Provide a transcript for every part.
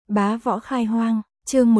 Bá võ khai hoang, chương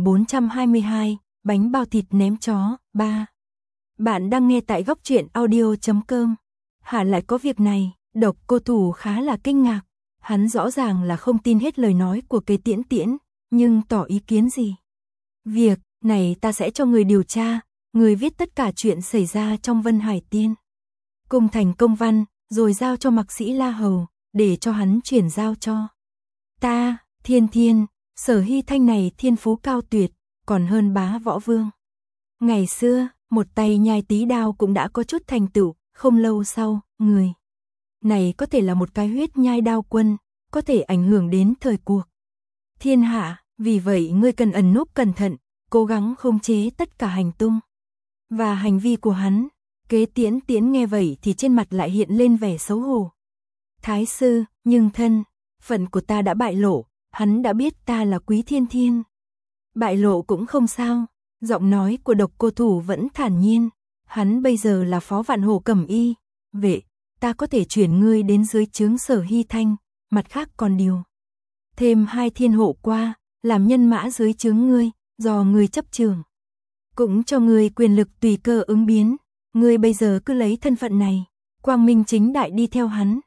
1422, bánh bao thịt ném chó, 3. Bạn đang nghe tại góc truyện audio.com. Hả lại có việc này, Độc Cô Thủ khá là kinh ngạc. Hắn rõ ràng là không tin hết lời nói của Kế Tiễn Tiễn, nhưng tỏ ý kiến gì? Việc này ta sẽ cho người điều tra, người viết tất cả chuyện xảy ra trong Vân Hải Tiên. Cung thành công văn, rồi giao cho Mạc Sĩ La Hầu, để cho hắn chuyển giao cho ta. Thiên Thiên, Sở Hy Thanh này thiên phú cao tuyệt, còn hơn Bá Võ Vương. Ngày xưa, một tay nhai tí đao cũng đã có chút thành tựu, không lâu sau, người này có thể là một cái huyết nhai đao quân, có thể ảnh hưởng đến thời cuộc thiên hạ, vì vậy ngươi cần ẩn núp cẩn thận, cố gắng khống chế tất cả hành tung và hành vi của hắn. Kế Tiễn Tiễn nghe vậy thì trên mặt lại hiện lên vẻ xấu hổ. Thái sư, nhưng thân phận của ta đã bại lộ, hắn đã biết ta là Quý Thiên Thiên. Bại lộ cũng không sao, giọng nói của Độc Cô Thủ vẫn thản nhiên, hắn bây giờ là Phó Vạn Hổ Cẩm Y vệ, ta có thể chuyển ngươi đến dưới trướng Sở Hy Thanh, mặt khác còn điều thêm 2 thiên hộ qua, làm nhân mã dưới trướng ngươi, do ngươi chấp trường. Cũng cho ngươi quyền lực tùy cơ ứng biến, ngươi bây giờ cứ lấy thân phận này, quang minh chính đại đi theo hắn.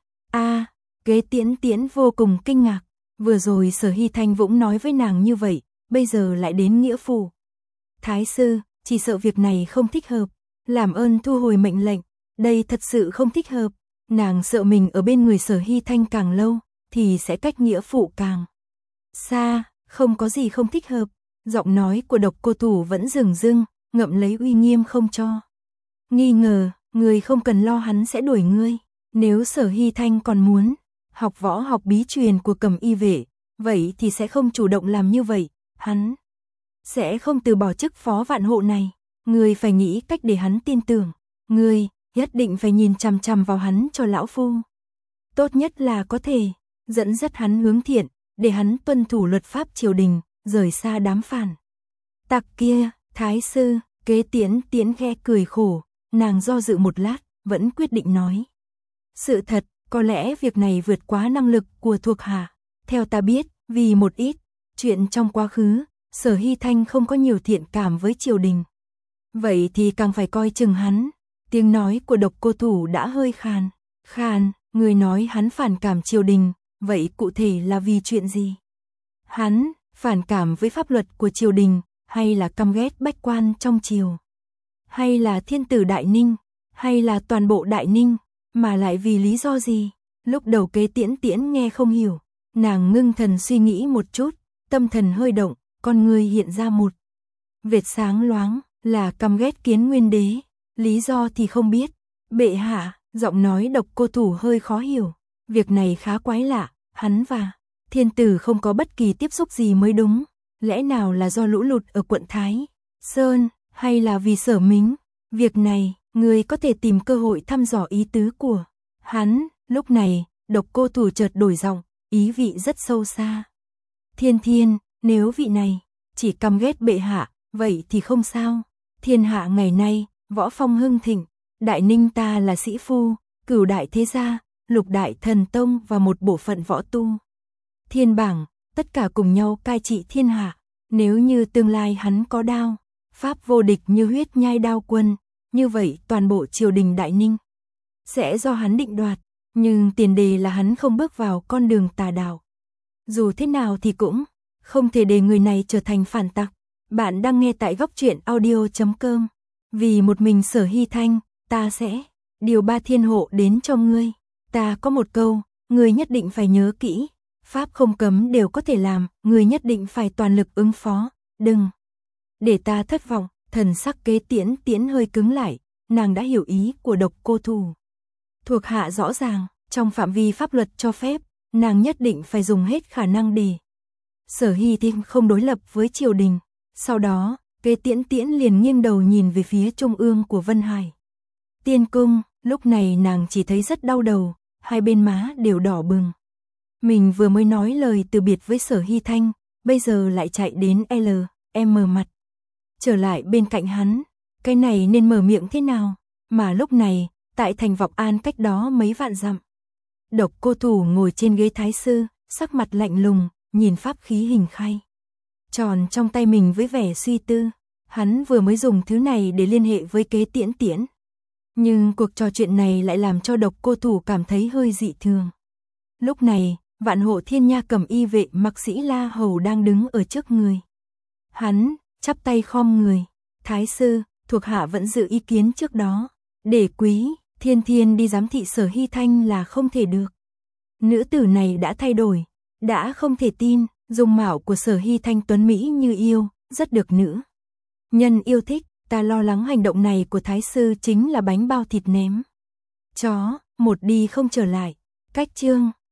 Kế Tiễn Tiễn vô cùng kinh ngạc, vừa rồi Sở Hy Thanh Vũng nói với nàng như vậy, bây giờ lại đến nghĩa phủ. Thái sư, chỉ sợ việc này không thích hợp, làm ơn thu hồi mệnh lệnh, đây thật sự không thích hợp. Nàng sợ mình ở bên người Sở Hy Thanh càng lâu, thì sẽ cách nghĩa phụ càng xa, không có gì không thích hợp. Giọng nói của Độc Cô Thủ vẫn dửng dưng, ngậm lấy uy nghiêm không cho nghi ngờ, người không cần lo hắn sẽ đuổi ngươi. Nếu Sở Hy Thanh còn muốn học võ học bí truyền của Cẩm Y vệ, vậy thì sẽ không chủ động làm như vậy, hắn sẽ không từ bỏ chức phó vạn hộ này. Ngươi phải nghĩ cách để hắn tin tưởng, ngươi nhất định phải nhìn chằm chằm vào hắn cho lão phu. Tốt nhất là có thể dẫn dắt hắn hướng thiện, để hắn tuân thủ luật pháp triều đình, rời xa đám phản tặc kia. Thái sư, Kế Tiễn Tiễn khe cười khổ, nàng do dự một lát, vẫn quyết định nói. Sự thật, có lẽ việc này vượt quá năng lực của thuộc hạ. Theo ta biết, vì một ít chuyện trong quá khứ, Sở Hy Thanh không có nhiều thiện cảm với triều đình. Vậy thì càng phải coi chừng hắn. Tiếng nói của Độc Cô Thủ đã hơi khàn. Người nói hắn phản cảm triều đình, vậy cụ thể là vì chuyện gì? Hắn phản cảm với pháp luật của triều đình, hay là căm ghét bách quan trong triều? Hay là thiên tử Đại Ninh? Hay là toàn bộ Đại Ninh? Mà lại vì lý do gì? Lúc đầu Kế Tiễn Tiễn nghe không hiểu, nàng ngưng thần suy nghĩ một chút, tâm thần hơi động, con người hiện ra một vệt sáng loáng, là căm ghét Kiến Nguyên Đế. Lý do thì không biết. Bệ hạ, giọng nói Độc Cô Thủ hơi khó hiểu. Việc này khá quái lạ, hắn và thiên tử không có bất kỳ tiếp xúc gì mới đúng. Lẽ nào là do lũ lụt ở quận Thái Sơn, hay là vì Sở Mính? Việc này, người có thể tìm cơ hội thăm dò ý tứ của hắn. Lúc này, Độc Cô Thủ chợt đổi giọng, ý vị rất sâu xa. Thiên Thiên, nếu vị này chỉ căm ghét bệ hạ, vậy thì không sao. Thiên hạ ngày nay, võ phong hưng thịnh, Đại Ninh ta là sĩ phu, cửu đại thế gia, lục đại thần tông và một bộ phận võ tu thiên bảng, tất cả cùng nhau cai trị thiên hạ. Nếu như tương lai hắn có đao pháp vô địch như huyết nhai đao quân, như vậy toàn bộ triều đình Đại Ninh sẽ do hắn định đoạt, nhưng tiền đề là hắn không bước vào con đường tà đạo. Dù thế nào thì cũng không thể để người này trở thành phản tặc. Bạn đang nghe tại góc truyện audio.com. Vì một mình Sở Hy Thanh, ta sẽ điều 3 thiên hộ đến cho ngươi. Ta có một câu, ngươi nhất định phải nhớ kỹ. Pháp không cấm đều có thể làm, ngươi nhất định phải toàn lực ứng phó. Đừng để ta thất vọng. Thần sắc Kế Tiễn Tiễn hơi cứng lại, nàng đã hiểu ý của Độc Cô Thủ. Thuộc hạ rõ ràng, trong phạm vi pháp luật cho phép, nàng nhất định phải dùng hết khả năng để Sở Hy Thanh không đối lập với triều đình. Sau đó, Kế Tiễn Tiễn liền nghiêng đầu nhìn về phía trung ương của Vân Hải Tiên cung. Lúc này nàng chỉ thấy rất đau đầu, hai bên má đều đỏ bừng. Mình vừa mới nói lời từ biệt với Sở Hy Thanh, bây giờ lại chạy đến LM mặt trở lại bên cạnh hắn. Cái này nên mở miệng thế nào? Mà lúc này, tại thành Vọng An cách đó mấy vạn dặm, Độc Cô Thủ ngồi trên ghế thái sư, sắc mặt lạnh lùng, nhìn pháp khí hình khay tròn trong tay mình với vẻ suy tư. Hắn vừa mới dùng thứ này để liên hệ với kế Tiễn Tiễn. Nhưng cuộc trò chuyện này lại làm cho Độc Cô Thủ cảm thấy hơi dị thường. Lúc này, Vạn Hộ Thiên Nha cầm y vệ mặc sĩ La Hầu đang đứng ở trước người. Hắn chắp tay khom người, "Thái sư, thuộc hạ vẫn giữ ý kiến trước đó, để Quý Thiên Thiên đi giám thị Sở Hy Thanh là không thể được. Nữ tử này đã thay đổi, đã không thể tin, dung mạo của Sở Hy Thanh tuấn mỹ như yêu, rất được nữ nhân yêu thích, ta lo lắng hành động này của thái sư chính là bánh bao thịt ném chó, một đi không trở lại." Cách chương